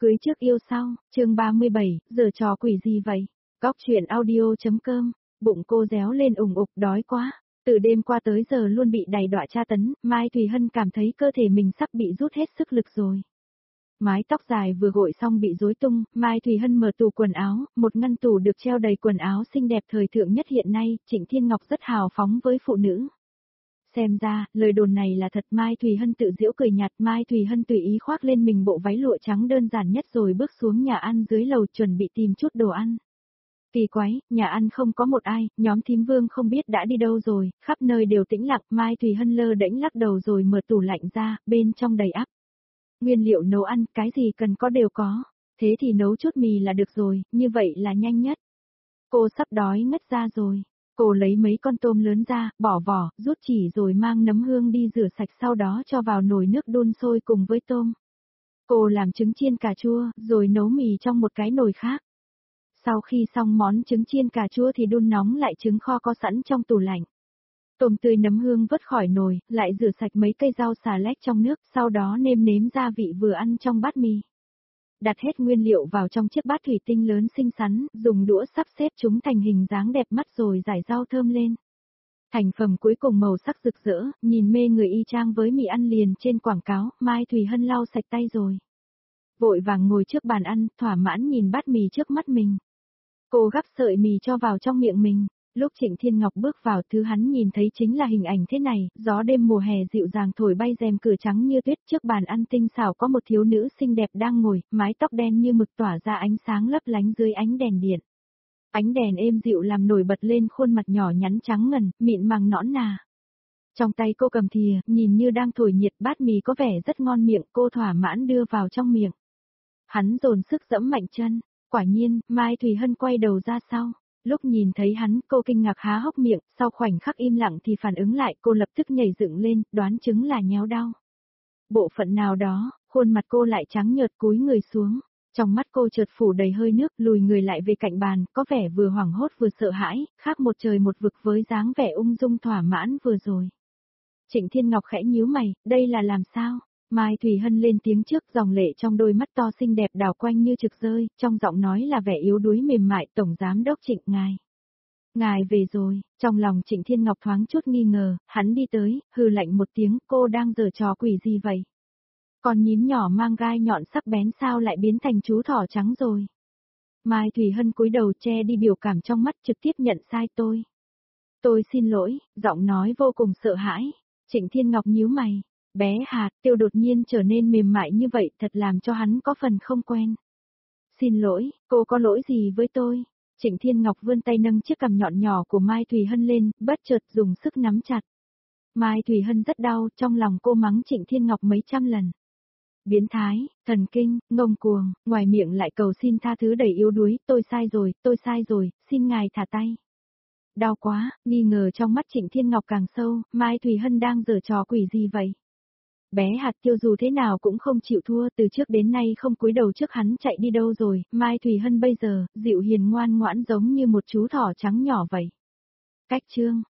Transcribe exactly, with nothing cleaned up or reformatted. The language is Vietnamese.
Cưới trước yêu sau, chương ba mươi bảy, giờ trò quỷ gì vậy? Góc chuyện audio.com, bụng cô réo lên ủng ục đói quá. Từ đêm qua tới giờ luôn bị đầy đọa tra tấn, Mai Thùy Hân cảm thấy cơ thể mình sắp bị rút hết sức lực rồi. Mái tóc dài vừa gội xong bị rối tung, Mai Thùy Hân mở tủ quần áo, một ngăn tủ được treo đầy quần áo xinh đẹp thời thượng nhất hiện nay, Trịnh Thiên Ngọc rất hào phóng với phụ nữ. Xem ra, lời đồn này là thật. Mai Thùy Hân tự giễu cười nhạt. Mai Thùy Hân tùy ý khoác lên mình bộ váy lụa trắng đơn giản nhất rồi bước xuống nhà ăn dưới lầu chuẩn bị tìm chút đồ ăn. Kỳ quái, nhà ăn không có một ai, nhóm thím Vương không biết đã đi đâu rồi, khắp nơi đều tĩnh lặng. Mai Thùy Hân lơ đễnh lắc đầu rồi mở tủ lạnh ra, bên trong đầy ắp. Nguyên liệu nấu ăn, cái gì cần có đều có, thế thì nấu chút mì là được rồi, như vậy là nhanh nhất. Cô sắp đói ngất ra rồi. Cô lấy mấy con tôm lớn ra, bỏ vỏ, rút chỉ rồi mang nấm hương đi rửa sạch, sau đó cho vào nồi nước đun sôi cùng với tôm. Cô làm trứng chiên cà chua, rồi nấu mì trong một cái nồi khác. Sau khi xong món trứng chiên cà chua thì đun nóng lại trứng kho có sẵn trong tủ lạnh. Tôm tươi nấm hương vớt khỏi nồi, lại rửa sạch mấy cây rau xà lách trong nước, sau đó nêm nếm gia vị vừa ăn trong bát mì. Đặt hết nguyên liệu vào trong chiếc bát thủy tinh lớn xinh xắn, dùng đũa sắp xếp chúng thành hình dáng đẹp mắt rồi rải rau thơm lên. Thành phẩm cuối cùng màu sắc rực rỡ, nhìn mê người y chang với mì ăn liền trên quảng cáo. Mai Thùy Hân lau sạch tay rồi. Vội vàng ngồi trước bàn ăn, thỏa mãn nhìn bát mì trước mắt mình. Cô gắp sợi mì cho vào trong miệng mình. Lúc Trịnh Thiên Ngọc bước vào, thứ hắn nhìn thấy chính là hình ảnh thế này. Gió đêm mùa hè dịu dàng thổi bay rèm cửa trắng như tuyết, trước bàn ăn tinh xảo có một thiếu nữ xinh đẹp đang ngồi, mái tóc đen như mực tỏa ra ánh sáng lấp lánh dưới ánh đèn điện. Ánh đèn êm dịu làm nổi bật lên khuôn mặt nhỏ nhắn trắng ngần, mịn màng nõn nà. Trong tay cô cầm thìa, nhìn như đang thổi nhiệt, bát mì có vẻ rất ngon miệng, cô thỏa mãn đưa vào trong miệng. Hắn dồn sức giẫm mạnh chân, quả nhiên, Mai Thùy Hân quay đầu ra sau. Lúc nhìn thấy hắn, cô kinh ngạc há hốc miệng, sau khoảnh khắc im lặng thì phản ứng lại, cô lập tức nhảy dựng lên, đoán chứng là nhéo đau. Bộ phận nào đó, khuôn mặt cô lại trắng nhợt cúi người xuống, trong mắt cô chợt phủ đầy hơi nước, lùi người lại về cạnh bàn, có vẻ vừa hoảng hốt vừa sợ hãi, khác một trời một vực với dáng vẻ ung dung thỏa mãn vừa rồi. Trịnh Thiên Ngọc khẽ nhíu mày, đây là làm sao? Mai Thùy Hân lên tiếng trước, dòng lệ trong đôi mắt to xinh đẹp đảo quanh như trực rơi, trong giọng nói là vẻ yếu đuối mềm mại. Tổng giám đốc Trịnh ngài. Ngài về rồi. Trong lòng Trịnh Thiên Ngọc thoáng chút nghi ngờ, hắn đi tới, hừ lạnh một tiếng, cô đang giở trò quỷ gì vậy? Con nhím nhỏ mang gai nhọn sắc bén sao lại biến thành chú thỏ trắng rồi? Mai Thùy Hân cúi đầu che đi biểu cảm trong mắt, trực tiếp nhận sai tôi. Tôi xin lỗi, giọng nói vô cùng sợ hãi. Trịnh Thiên Ngọc nhíu mày. Bé Hạt, Tiêu đột nhiên trở nên mềm mại như vậy thật làm cho hắn có phần không quen. Xin lỗi, cô có lỗi gì với tôi? Trịnh Thiên Ngọc vươn tay nâng chiếc cằm nhọn nhỏ của Mai Thùy Hân lên, bất chợt dùng sức nắm chặt. Mai Thùy Hân rất đau, trong lòng cô mắng Trịnh Thiên Ngọc mấy trăm lần. Biến thái, thần kinh, ngông cuồng, ngoài miệng lại cầu xin tha thứ đầy yếu đuối, tôi sai rồi, tôi sai rồi, xin ngài thả tay. Đau quá, nghi ngờ trong mắt Trịnh Thiên Ngọc càng sâu, Mai Thùy Hân đang giở trò quỷ gì vậy? Bé Hạt Tiêu dù thế nào cũng không chịu thua, từ trước đến nay không cúi đầu trước hắn chạy đi đâu rồi. Mai Thùy Hân bây giờ, dịu hiền ngoan ngoãn giống như một chú thỏ trắng nhỏ vậy. Cách chương,